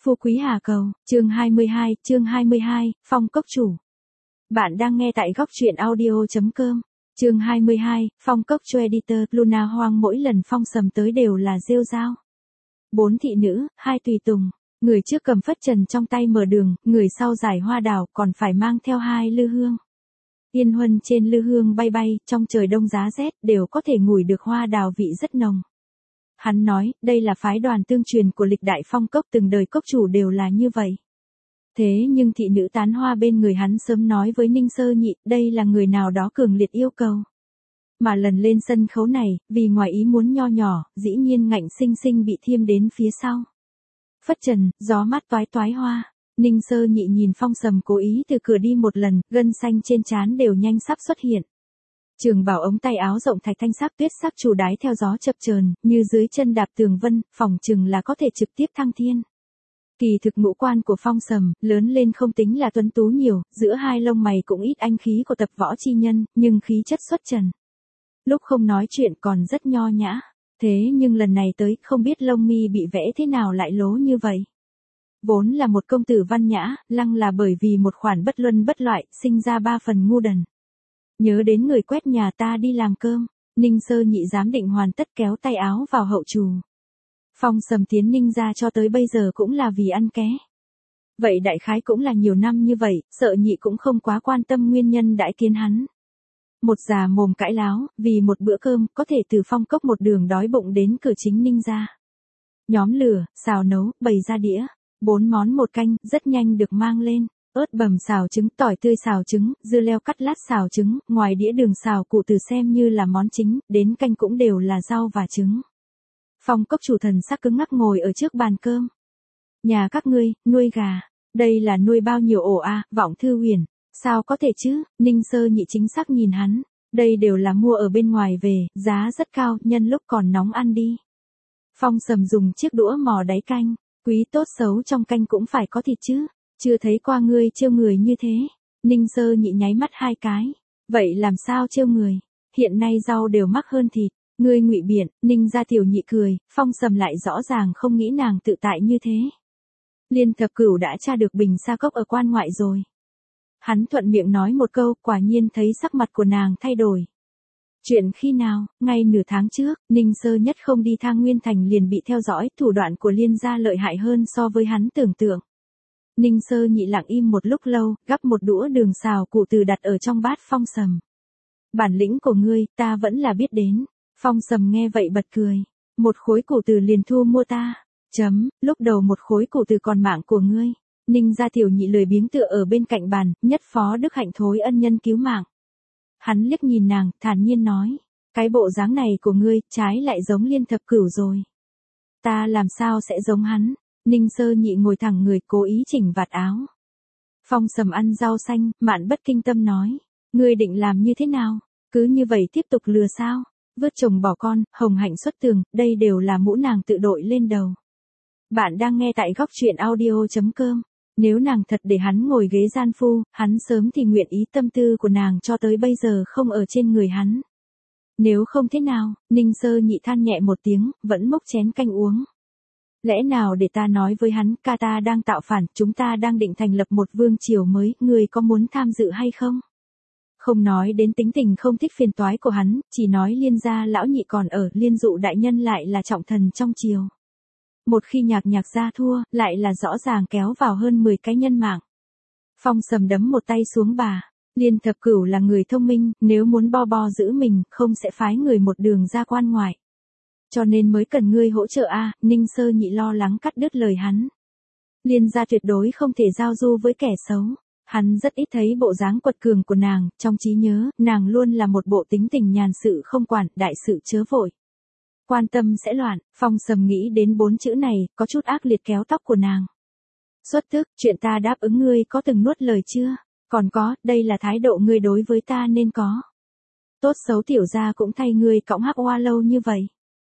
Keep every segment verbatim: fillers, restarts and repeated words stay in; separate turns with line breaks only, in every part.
Phú Quý Hà Cầu, chương hai mươi hai, chương hai mươi hai, Phong Cốc Chủ. Bạn đang nghe tại góc truyện audio chấm com. Chương hai mươi hai, Phong Cốc Chủ Editor, Luna Hoang mỗi lần Phong Sầm tới đều là rêu rao. Bốn thị nữ, hai tùy tùng, người trước cầm phất trần trong tay mở đường, người sau giải hoa đào còn phải mang theo hai lư hương. Yên huân trên lư hương bay bay, trong trời đông giá rét đều có thể ngửi được hoa đào vị rất nồng. Hắn nói, đây là phái đoàn tương truyền của lịch đại Phong Cốc, từng đời cốc chủ đều là như vậy. Thế nhưng thị nữ tán hoa bên người hắn sớm nói với Ninh Sơ Nhị, đây là người nào đó cường liệt yêu cầu. Mà lần lên sân khấu này, vì ngoài ý muốn nho nhỏ, dĩ nhiên ngạnh sinh sinh bị thiêm đến phía sau. Phất trần, gió mát toái toái hoa. Ninh Sơ Nhị nhìn Phong Sầm cố ý từ cửa đi một lần, gân xanh trên trán đều nhanh sắp xuất hiện. Trường bảo ống tay áo rộng thạch thanh sắc tuyết sắc chủ đái theo gió chập chờn, như dưới chân đạp tường vân, phòng chừng là có thể trực tiếp thăng thiên. Kỳ thực ngũ quan của Phong Sầm, lớn lên không tính là tuấn tú nhiều, giữa hai lông mày cũng ít anh khí của tập võ chi nhân, nhưng khí chất xuất trần. Lúc không nói chuyện còn rất nho nhã, thế nhưng lần này tới không biết lông mi bị vẽ thế nào lại lố như vậy. Vốn là một công tử văn nhã, lăng là bởi vì một khoản bất luân bất loại, sinh ra ba phần ngu đần. Nhớ đến người quét nhà ta đi làm cơm, Ninh Sơ Nhị giám định hoàn tất kéo tay áo vào hậu trù. Phong Sầm tiến Ninh ra cho tới bây giờ cũng là vì ăn ké. Vậy đại khái cũng là nhiều năm như vậy, sợ Nhị cũng không quá quan tâm nguyên nhân đãi kiến hắn. Một già mồm cãi láo, vì một bữa cơm có thể từ Phong Cốc một đường đói bụng đến cửa chính Ninh ra. Nhóm lửa, xào nấu, bày ra đĩa, bốn món một canh, rất nhanh được mang lên. Ớt bầm xào trứng, tỏi tươi xào trứng, dưa leo cắt lát xào trứng, ngoài đĩa đường xào cụ từ xem như là món chính, đến canh cũng đều là rau và trứng. Phong Cốc chủ thần sắc cứng ngắc ngồi ở trước bàn cơm. Nhà các ngươi, nuôi gà, đây là nuôi bao nhiêu ổ a, à, Vọng Thư Huyền, sao có thể chứ, Ninh Sơ Nhị chính xác nhìn hắn, đây đều là mua ở bên ngoài về, giá rất cao, nhân lúc còn nóng ăn đi. Phong Sầm dùng chiếc đũa mò đáy canh, quý tốt xấu trong canh cũng phải có thịt chứ. Chưa thấy qua ngươi trêu người như thế. Ninh Sơ Nhị nháy mắt hai cái. Vậy làm sao trêu người? Hiện nay rau đều mắc hơn thịt. Ngươi ngụy biện, Ninh gia tiểu nhị cười, Phong Sầm lại rõ ràng không nghĩ nàng tự tại như thế. Liên Thập Cửu đã tra được bình sa cốc ở quan ngoại rồi. Hắn thuận miệng nói một câu, quả nhiên thấy sắc mặt của nàng thay đổi. Chuyện khi nào, ngay nửa tháng trước, Ninh Sơ Nhất không đi Thang Nguyên Thành liền bị theo dõi, thủ đoạn của Liên gia lợi hại hơn so với hắn tưởng tượng. Ninh Sơ Nhị lặng im một lúc lâu, gắp một đũa đường xào cụ từ đặt ở trong bát Phong Sầm. Bản lĩnh của ngươi, ta vẫn là biết đến. Phong Sầm nghe vậy bật cười. Một khối cụ từ liền thu mua ta. Chấm, lúc đầu một khối cụ từ còn mạng của ngươi. Ninh gia tiểu nhị lười biếng tựa ở bên cạnh bàn, nhất phó đức hạnh thối ân nhân cứu mạng. Hắn liếc nhìn nàng, thản nhiên nói. Cái bộ dáng này của ngươi, trái lại giống Liên Thập Cửu rồi. Ta làm sao sẽ giống hắn? Ninh Sơ Nhị ngồi thẳng người cố ý chỉnh vạt áo. Phong Sầm ăn rau xanh, Mạn bất kinh tâm nói. Ngươi định làm như thế nào? Cứ như vậy tiếp tục lừa sao? Vứt chồng bỏ con, hồng hạnh xuất tường, đây đều là mũ nàng tự đội lên đầu. Bạn đang nghe tại góc truyện audio chấm com. Nếu nàng thật để hắn ngồi ghế gian phu, hắn sớm thì nguyện ý tâm tư của nàng cho tới bây giờ không ở trên người hắn. Nếu không thế nào, Ninh Sơ Nhị than nhẹ một tiếng, vẫn mốc chén canh uống. Lẽ nào để ta nói với hắn, ca ta đang tạo phản, chúng ta đang định thành lập một vương triều mới, người có muốn tham dự hay không? Không nói đến tính tình không thích phiền toái của hắn, chỉ nói Liên gia lão nhị còn ở, Liên dụ đại nhân lại là trọng thần trong triều. Một khi nhạc nhạc gia thua, lại là rõ ràng kéo vào hơn mười cái nhân mạng. Phong Sầm đấm một tay xuống bà. Liên Thập Cửu là người thông minh, nếu muốn bo bo giữ mình, không sẽ phái người một đường ra quan ngoại. Cho nên mới cần ngươi hỗ trợ a, à, Ninh Sơ Nhị lo lắng cắt đứt lời hắn. Liên gia tuyệt đối không thể giao du với kẻ xấu. Hắn rất ít thấy bộ dáng quật cường của nàng, trong trí nhớ, nàng luôn là một bộ tính tình nhàn sự không quản, đại sự chớ vội. Quan tâm sẽ loạn, Phong Sầm nghĩ đến bốn chữ này, có chút ác liệt kéo tóc của nàng. Xuất tức, chuyện ta đáp ứng ngươi có từng nuốt lời chưa? Còn có, đây là thái độ ngươi đối với ta nên có. Tốt xấu tiểu gia cũng thay ngươi cõng hắc oa lâu như vậy.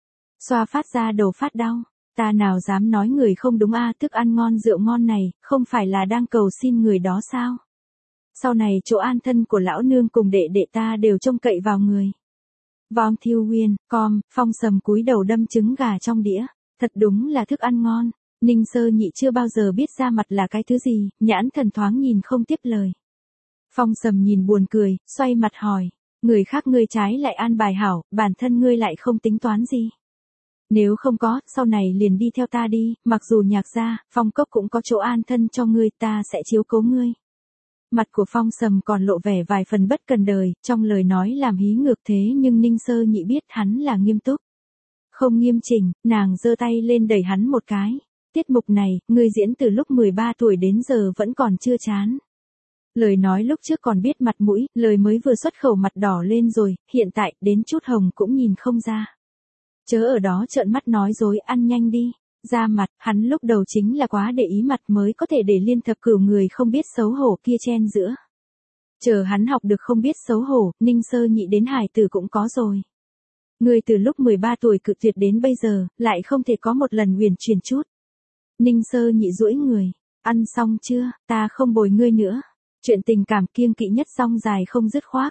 Xoa phát ra đầu phát đau, ta nào dám nói người không đúng a, à, thức ăn ngon rượu ngon này, không phải là đang cầu xin người đó sao? Sau này chỗ an thân của lão nương cùng đệ đệ ta đều trông cậy vào người. Vong Thư Huyền, com, Phong Sầm cúi đầu đâm trứng gà trong đĩa, thật đúng là thức ăn ngon. Ninh Sơ Nhị chưa bao giờ biết da mặt là cái thứ gì, nhãn thần thoáng nhìn không tiếp lời. Phong Sầm nhìn buồn cười, xoay mặt hỏi, người khác ngươi trái lại an bài hảo, bản thân ngươi lại không tính toán gì. Nếu không có, sau này liền đi theo ta đi, mặc dù Nhạc gia, Phong Cốc cũng có chỗ an thân cho ngươi, ta sẽ chiếu cố ngươi. Mặt của Phong Sầm còn lộ vẻ vài phần bất cần đời, trong lời nói làm hí ngược thế nhưng Ninh Sơ Nhị biết hắn là nghiêm túc. Không nghiêm chỉnh, nàng giơ tay lên đẩy hắn một cái. Tiết mục này, ngươi diễn từ lúc mười ba tuổi đến giờ vẫn còn chưa chán. Lời nói lúc trước còn biết mặt mũi, lời mới vừa xuất khẩu mặt đỏ lên rồi, hiện tại, đến chút hồng cũng nhìn không ra. Chớ ở đó trợn mắt nói dối, ăn nhanh đi. Ra mặt, hắn lúc đầu chính là quá để ý mặt mới có thể để Liên Thập Cửu người không biết xấu hổ kia chen giữa. Chờ hắn học được không biết xấu hổ, Ninh Sơ Nhị đến hài tử cũng có rồi. Ngươi từ lúc mười ba tuổi cự tuyệt đến bây giờ, lại không thể có một lần huyền chuyển chút. Ninh Sơ Nhị duỗi người, ăn xong chưa, ta không bồi ngươi nữa. Chuyện tình cảm kiêng kỵ nhất song dài không dứt khoát.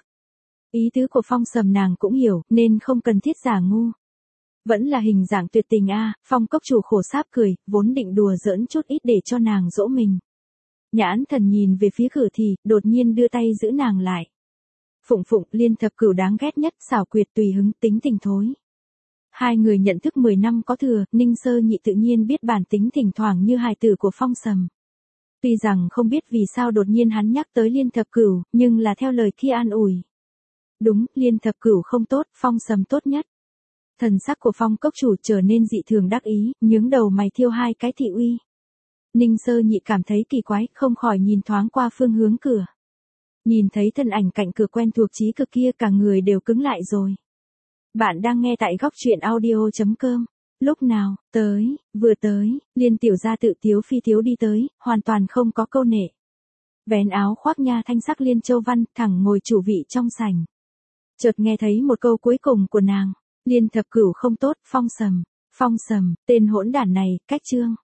Ý tứ của Phong Sầm nàng cũng hiểu, nên không cần thiết giả ngu. Vẫn là hình dạng tuyệt tình a. À, Phong Cốc chủ khổ sáp cười, vốn định đùa giỡn chút ít để cho nàng dỗ mình. Nhãn thần nhìn về phía Khử Thì, đột nhiên đưa tay giữ nàng lại. Phụng Phụng, Liên Thập Cửu đáng ghét nhất, xảo quyệt tùy hứng, tính tình thối. Hai người nhận thức mười năm có thừa, Ninh Sơ Nhị tự nhiên biết bản tính thỉnh thoảng như hài tử của Phong Sầm. Tuy rằng không biết vì sao đột nhiên hắn nhắc tới Liên Thập Cửu, nhưng là theo lời kia an ủi. Đúng, Liên Thập Cửu không tốt, Phong Sầm tốt nhất. Thần sắc của Phong Cốc chủ trở nên dị thường đắc ý, nhướng đầu mày thiêu hai cái thị uy. Ninh Sơ Nhị cảm thấy kỳ quái, không khỏi nhìn thoáng qua phương hướng cửa. Nhìn thấy thân ảnh cạnh cửa quen thuộc chí cực kia, cả người đều cứng lại rồi. Bạn đang nghe tại góc truyện audio chấm com. Lúc nào, tới, vừa tới, Liên tiểu gia tự tiếu phi tiếu đi tới, hoàn toàn không có câu nệ. Vén áo khoác nha thanh sắc Liên Châu Văn, thẳng ngồi chủ vị trong sảnh. Chợt nghe thấy một câu cuối cùng của nàng. Liên Thập Cửu không tốt, Phong Sầm. Phong Sầm, tên hỗn đản này, cách chương.